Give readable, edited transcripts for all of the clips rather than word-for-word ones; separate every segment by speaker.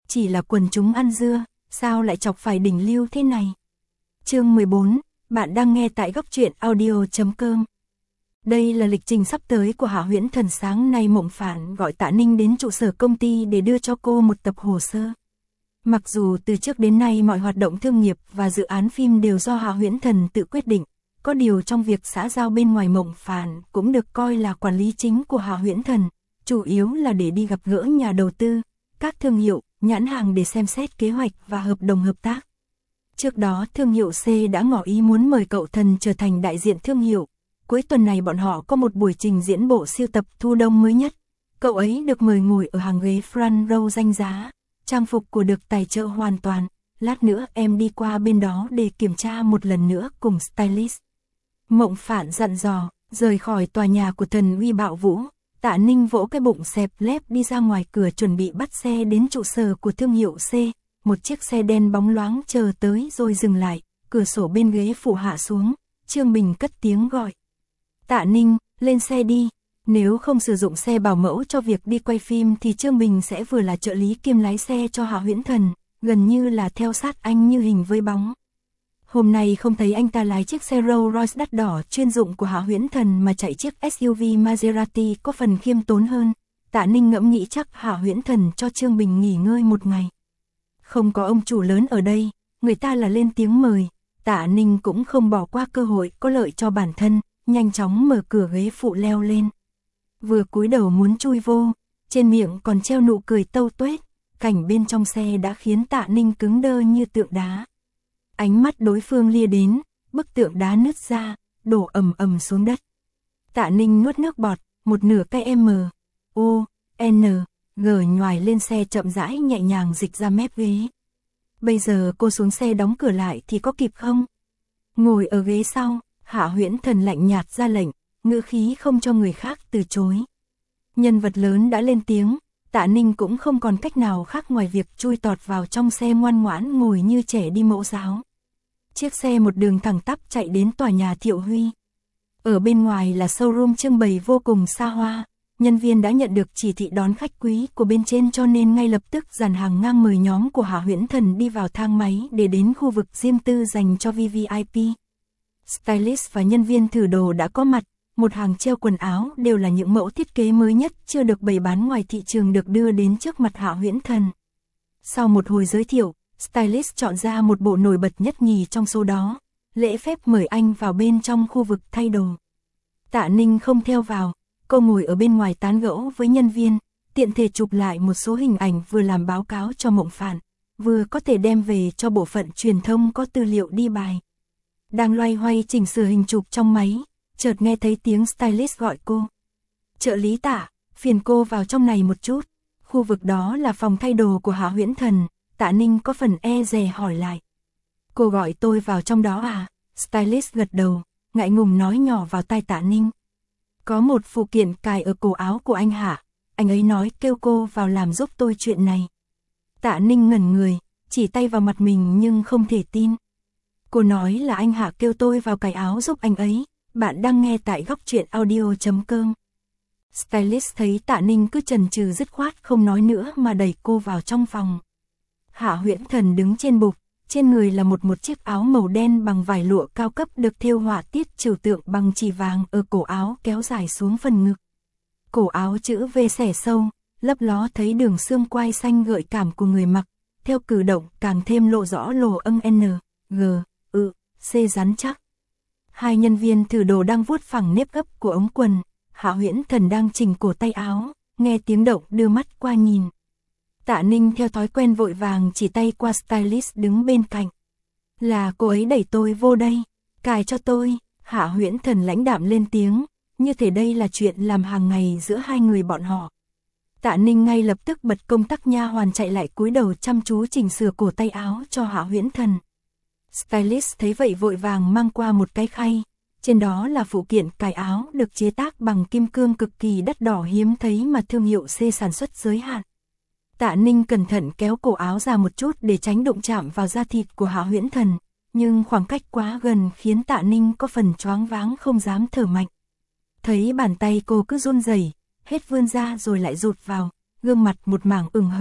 Speaker 1: chỉ là quần chúng ăn dưa, sao lại chọc phải đỉnh lưu thế này. Chương 14, bạn đang nghe tại góc truyện audio.com. Đây là lịch trình sắp tới của Hạ Huyễn Thần. Sáng nay Mộng Phản gọi Tạ Ninh đến trụ sở công ty để đưa cho cô một tập hồ sơ. Mặc dù từ trước đến nay mọi hoạt động thương nghiệp và dự án phim đều do Hạ Huyễn Thần tự quyết định, có điều trong việc xã giao bên ngoài Mộng Phản cũng được coi là quản lý chính của Hạ Huyễn Thần, chủ yếu là để đi gặp gỡ nhà đầu tư, các thương hiệu, nhãn hàng để xem xét kế hoạch và hợp đồng hợp tác. Trước đó thương hiệu C đã ngỏ ý muốn mời cậu Thần trở thành đại diện thương hiệu. Cuối tuần này bọn họ có một buổi trình diễn bộ siêu tập thu đông mới nhất. Cậu ấy được mời ngồi ở hàng ghế front row danh giá. Trang phục của được tài trợ hoàn toàn. Lát nữa em đi qua bên đó để kiểm tra một lần nữa cùng stylist. Mộng Phản dặn dò, rời khỏi tòa nhà của Thần Uy Bạo Vũ. Tạ Ninh vỗ cái bụng xẹp lép đi ra ngoài cửa chuẩn bị bắt xe đến trụ sở của thương hiệu C. Một chiếc xe đen bóng loáng chờ tới rồi dừng lại, cửa sổ bên ghế phụ hạ xuống. Trương Bình cất tiếng gọi. Tạ Ninh, lên xe đi. Nếu không sử dụng xe bảo mẫu cho việc đi quay phim thì Trương Bình sẽ vừa là trợ lý kiêm lái xe cho Hạ Huyễn Thần, gần như là theo sát anh như hình với bóng. Hôm nay không thấy anh ta lái chiếc xe Rolls Royce đắt đỏ chuyên dụng của Hạ Huyễn Thần mà chạy chiếc SUV Maserati có phần khiêm tốn hơn. Tạ Ninh ngẫm nghĩ chắc Hạ Huyễn Thần cho Trương Bình nghỉ ngơi một ngày. Không có ông chủ lớn ở đây, người ta là lên tiếng mời. Tạ Ninh cũng không bỏ qua cơ hội có lợi cho bản thân, nhanh chóng mở cửa ghế phụ leo lên. Vừa cúi đầu muốn chui vô, trên miệng còn treo nụ cười tâu tuét, cảnh bên trong xe đã khiến Tạ Ninh cứng đơ như tượng đá. Ánh mắt đối phương lia đến, bức tượng đá nứt ra, đổ ầm ầm xuống đất. Tạ Ninh nuốt nước bọt, một nửa cây M, O, N, G nhoài lên xe chậm rãi nhẹ nhàng dịch ra mép ghế. Bây giờ cô xuống xe đóng cửa lại thì có kịp không? Ngồi ở ghế sau, Hạ Huyễn Thần lạnh nhạt ra lệnh, ngữ khí không cho người khác từ chối. Nhân vật lớn đã lên tiếng, Tạ Ninh cũng không còn cách nào khác ngoài việc chui tọt vào trong xe ngoan ngoãn ngồi như trẻ đi mẫu giáo. Chiếc xe một đường thẳng tắp chạy đến tòa nhà Thiệu Huy. Ở bên ngoài là showroom trưng bày vô cùng xa hoa, nhân viên đã nhận được chỉ thị đón khách quý của bên trên cho nên ngay lập tức dàn hàng ngang mời nhóm của Hạ Huyễn Thần đi vào thang máy để đến khu vực riêng tư dành cho VVIP. Stylist và nhân viên thử đồ đã có mặt, một hàng treo quần áo đều là những mẫu thiết kế mới nhất chưa được bày bán ngoài thị trường được đưa đến trước mặt Hạ Huyễn Thần. Sau một hồi giới thiệu, stylist chọn ra một bộ nổi bật nhất nhì trong số đó, lễ phép mời anh vào bên trong khu vực thay đồ. Tạ Ninh không theo vào, cô ngồi ở bên ngoài tán gẫu với nhân viên, tiện thể chụp lại một số hình ảnh vừa làm báo cáo cho Mộng Phản, vừa có thể đem về cho bộ phận truyền thông có tư liệu đi bài. Đang loay hoay chỉnh sửa hình chụp trong máy, chợt nghe thấy tiếng stylist gọi cô. Trợ lý Tạ, phiền cô vào trong này một chút. Khu vực đó là phòng thay đồ của Hạ Huyễn Thần. Tạ Ninh có phần e dè hỏi lại. Cô gọi tôi vào trong đó à? Stylist gật đầu, ngại ngùng nói nhỏ vào tai Tạ Ninh. Có một phụ kiện cài ở cổ áo của anh Hạ, anh ấy nói kêu cô vào làm giúp tôi chuyện này. Tạ Ninh ngẩn người, chỉ tay vào mặt mình nhưng không thể tin. Cô nói là anh Hạ kêu tôi vào cài áo giúp anh ấy. Bạn đang nghe tại góc truyện audio.com. Stylist thấy Tạ Ninh cứ chần chừ dứt khoát không nói nữa mà đẩy cô vào trong phòng. Hạ Huyễn Thần đứng trên bục, trên người là một chiếc áo màu đen bằng vải lụa cao cấp được thêu họa tiết trừu tượng bằng chỉ vàng ở cổ áo kéo dài xuống phần ngực. Cổ áo chữ V xẻ sâu, lấp ló thấy đường xương quai xanh gợi cảm của người mặc, theo cử động càng thêm lộ rõ lỗ âng N, G, C rắn chắc. Hai nhân viên thử đồ đang vuốt phẳng nếp gấp của ống quần, Hạ Huyễn Thần đang chỉnh cổ tay áo, nghe tiếng động đưa mắt qua nhìn. Tạ Ninh theo thói quen vội vàng chỉ tay qua stylist đứng bên cạnh. Là cô ấy đẩy tôi vô đây, cài cho tôi. Hạ Huyễn Thần lãnh đạm lên tiếng, như thể đây là chuyện làm hàng ngày giữa hai người bọn họ. Tạ Ninh ngay lập tức bật công tắc nha hoàn chạy lại cúi đầu chăm chú chỉnh sửa cổ tay áo cho Hạ Huyễn Thần. Stylist thấy vậy vội vàng mang qua một cái khay, trên đó là phụ kiện cài áo được chế tác bằng kim cương cực kỳ đắt đỏ hiếm thấy mà thương hiệu C sản xuất giới hạn. Tạ Ninh cẩn thận kéo cổ áo ra một chút để tránh đụng chạm vào da thịt của Hạ Huyễn Thần, nhưng khoảng cách quá gần khiến Tạ Ninh có phần choáng váng không dám thở mạnh. Thấy bàn tay cô cứ run rẩy, hết vươn ra rồi lại rụt vào, gương mặt một mảng ửng hồng,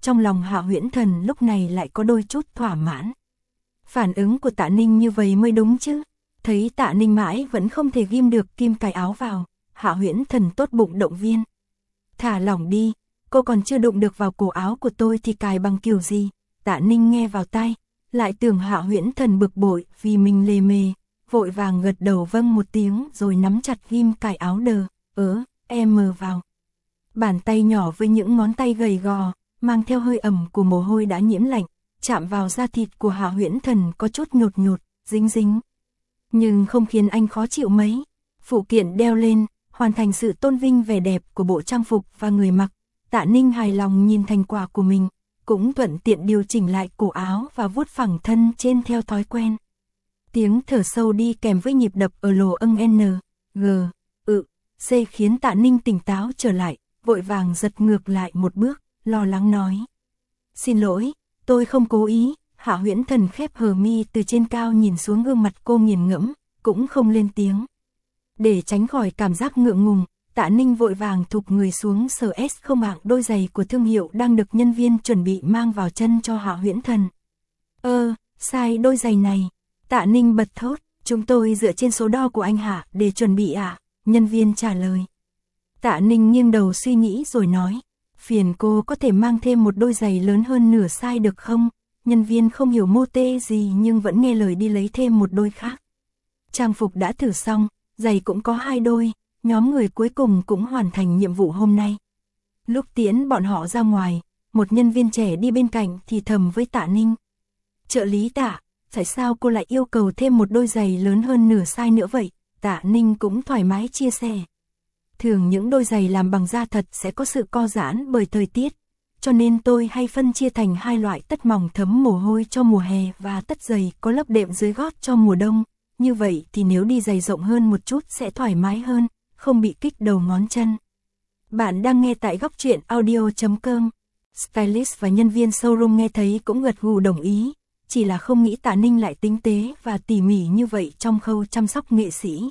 Speaker 1: trong lòng Hạ Huyễn Thần lúc này lại có đôi chút thỏa mãn. Phản ứng của Tạ Ninh như vậy mới đúng chứ. Thấy Tạ Ninh mãi vẫn không thể ghim được kim cài áo vào, Hạ Huyễn Thần tốt bụng động viên. Thả lỏng đi, cô còn chưa đụng được vào cổ áo của tôi thì cài bằng kiểu gì. Tạ Ninh nghe vào tai, lại tưởng Hạ Huyễn Thần bực bội vì mình lề mề, vội vàng gật đầu vâng một tiếng rồi nắm chặt ghim cài áo em mờ vào. Bàn tay nhỏ với những ngón tay gầy gò, mang theo hơi ẩm của mồ hôi đã nhiễm lạnh, chạm vào da thịt của Hạ Huyễn Thần có chút nhột nhột, dính dính. Nhưng không khiến anh khó chịu mấy. Phụ kiện đeo lên, hoàn thành sự tôn vinh vẻ đẹp của bộ trang phục và người mặc. Tạ Ninh hài lòng nhìn thành quả của mình, cũng thuận tiện điều chỉnh lại cổ áo và vuốt phẳng thân trên theo thói quen. Tiếng thở sâu đi kèm với nhịp đập ở lỗ âng N, G, C khiến Tạ Ninh tỉnh táo trở lại, vội vàng giật ngược lại một bước, lo lắng nói. Xin lỗi, tôi không cố ý. Hạ Huyễn Thần khép hờ mi từ trên cao nhìn xuống gương mặt cô nghiền ngẫm, cũng không lên tiếng. Để tránh khỏi cảm giác ngượng ngùng, Tạ Ninh vội vàng thụp người xuống sờ không hạng đôi giày của thương hiệu đang được nhân viên chuẩn bị mang vào chân cho Hạ Huyễn Thần. Sai đôi giày này. Tạ Ninh bật thốt, chúng tôi dựa trên số đo của anh Hạ để chuẩn bị ạ. Nhân viên trả lời. Tạ Ninh nghiêng đầu suy nghĩ rồi nói, phiền cô có thể mang thêm một đôi giày lớn hơn nửa size được không? Nhân viên không hiểu mô tê gì nhưng vẫn nghe lời đi lấy thêm một đôi khác. Trang phục đã thử xong, giày cũng có 2 đôi, nhóm người cuối cùng cũng hoàn thành nhiệm vụ hôm nay. Lúc tiễn bọn họ ra ngoài, một nhân viên trẻ đi bên cạnh thì thầm với Tạ Ninh. Trợ lý Tạ, tại sao cô lại yêu cầu thêm một đôi giày lớn hơn nửa size nữa vậy? Tạ Ninh cũng thoải mái chia sẻ. Thường những đôi giày làm bằng da thật sẽ có sự co giãn bởi thời tiết, cho nên tôi hay phân chia thành 2 loại tất mỏng thấm mồ hôi cho mùa hè và tất dày có lớp đệm dưới gót cho mùa đông. Như vậy thì nếu đi giày rộng hơn một chút sẽ thoải mái hơn, không bị kích đầu ngón chân. Bạn đang nghe tại góc truyện audio.com. Stylist và nhân viên showroom nghe thấy cũng gật gù đồng ý, chỉ là không nghĩ Tạ Ninh lại tinh tế và tỉ mỉ như vậy trong khâu chăm sóc nghệ sĩ.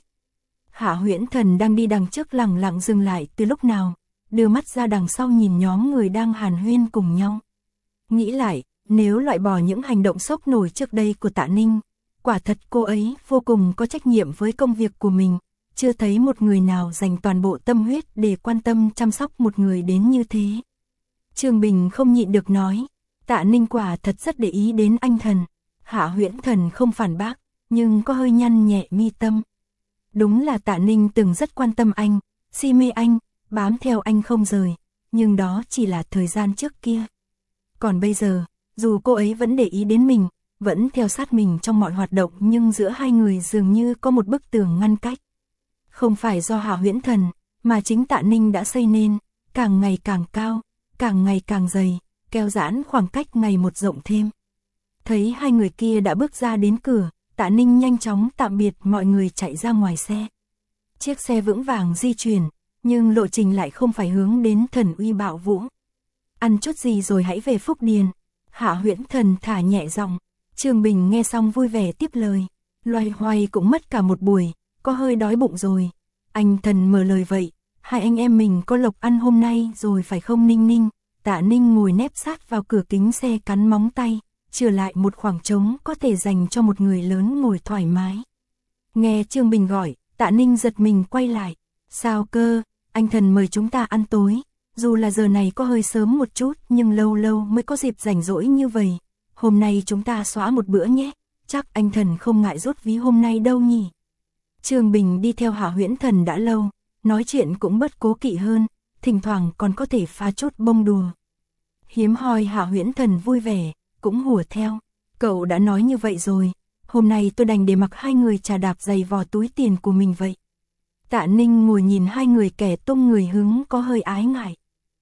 Speaker 1: Hạ Huyễn Thần đang đi đằng trước lẳng lặng dừng lại từ lúc nào, đưa mắt ra đằng sau nhìn nhóm người đang hàn huyên cùng nhau. Nghĩ lại, nếu loại bỏ những hành động sốc nổi trước đây của Tạ Ninh, quả thật cô ấy vô cùng có trách nhiệm với công việc của mình, chưa thấy một người nào dành toàn bộ tâm huyết để quan tâm chăm sóc một người đến như thế. Trương Bình không nhịn được nói, Tạ Ninh quả thật rất để ý đến anh Thần. Hạ Huyễn Thần không phản bác, nhưng có hơi nhăn nhẹ mi tâm. Đúng là Tạ Ninh từng rất quan tâm anh, si mê anh, bám theo anh không rời, nhưng đó chỉ là thời gian trước kia. Còn bây giờ, dù cô ấy vẫn để ý đến mình, vẫn theo sát mình trong mọi hoạt động nhưng giữa hai người dường như có một bức tường ngăn cách. Không phải do Hạ Huyễn Thần, mà chính Tạ Ninh đã xây nên, càng ngày càng cao, càng ngày càng dày, kéo giãn khoảng cách ngày một rộng thêm. Thấy hai người kia đã bước ra đến cửa, Tạ Ninh nhanh chóng tạm biệt mọi người chạy ra ngoài xe. Chiếc xe vững vàng di chuyển, nhưng lộ trình lại không phải hướng đến Thần Uy Bạo Vũ. Ăn chút gì rồi hãy về Phúc Điền. Hạ Huyễn Thần thả nhẹ giọng. Trương Bình nghe xong vui vẻ tiếp lời. Loay hoay cũng mất cả một buổi, có hơi đói bụng rồi. Anh Thần mở lời vậy, hai anh em mình có lộc ăn hôm nay rồi phải không Ninh Ninh? Tạ Ninh ngồi nép sát vào cửa kính xe cắn móng tay, chừa lại một khoảng trống có thể dành cho một người lớn ngồi thoải mái. Nghe Trương Bình gọi, Tạ Ninh giật mình quay lại. Sao cơ, anh Thần mời chúng ta ăn tối, dù là giờ này có hơi sớm một chút nhưng lâu lâu mới có dịp rảnh rỗi như vậy. Hôm nay chúng ta xóa một bữa nhé, chắc anh Thần không ngại rút ví hôm nay đâu nhỉ. Trương Bình đi theo Hạ Huyễn Thần đã lâu, nói chuyện cũng bớt cố kỵ hơn, thỉnh thoảng còn có thể pha chút bông đùa. Hiếm hoi Hạ Huyễn Thần vui vẻ, cũng hùa theo. Cậu đã nói như vậy rồi, hôm nay tôi đành để mặc hai người chà đạp giày vò túi tiền của mình vậy. Tạ Ninh ngồi nhìn hai người kẻ tung người hứng có hơi ái ngại.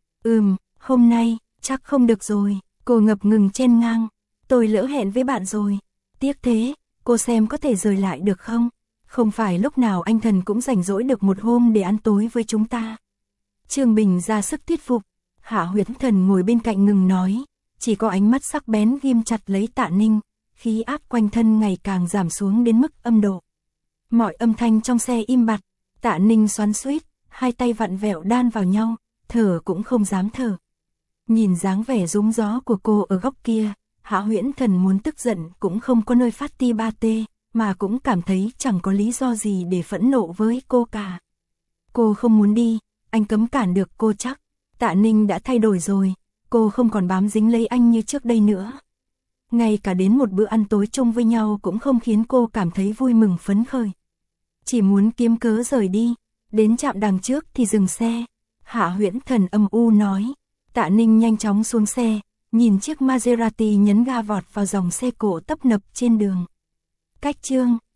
Speaker 1: Hôm nay, chắc không được rồi, cô ngập ngừng chen ngang. Tôi lỡ hẹn với bạn rồi. Tiếc thế, cô xem có thể rời lại được không? Không phải lúc nào anh Thần cũng rảnh rỗi được một hôm để ăn tối với chúng ta. Trương Bình ra sức thuyết phục. Hạ Huyễn Thần ngồi bên cạnh ngừng nói, chỉ có ánh mắt sắc bén ghim chặt lấy Tạ Ninh, khí áp quanh thân ngày càng giảm xuống đến mức âm độ. Mọi âm thanh trong xe im bặt, Tạ Ninh xoắn xuýt, hai tay vặn vẹo đan vào nhau, thở cũng không dám thở. Nhìn dáng vẻ rúng gió của cô ở góc kia, Hạ Huyễn Thần muốn tức giận cũng không có nơi phát ti ba tê, mà cũng cảm thấy chẳng có lý do gì để phẫn nộ với cô cả. Cô không muốn đi, anh cấm cản được cô chắc. Tạ Ninh đã thay đổi rồi, cô không còn bám dính lấy anh như trước đây nữa. Ngay cả đến một bữa ăn tối chung với nhau cũng không khiến cô cảm thấy vui mừng phấn khởi. Chỉ muốn kiếm cớ rời đi, đến trạm đằng trước thì dừng xe. Hạ Huyễn Thần âm u nói. Tạ Ninh nhanh chóng xuống xe, nhìn chiếc Maserati nhấn ga vọt vào dòng xe cộ tấp nập trên đường. Cách chương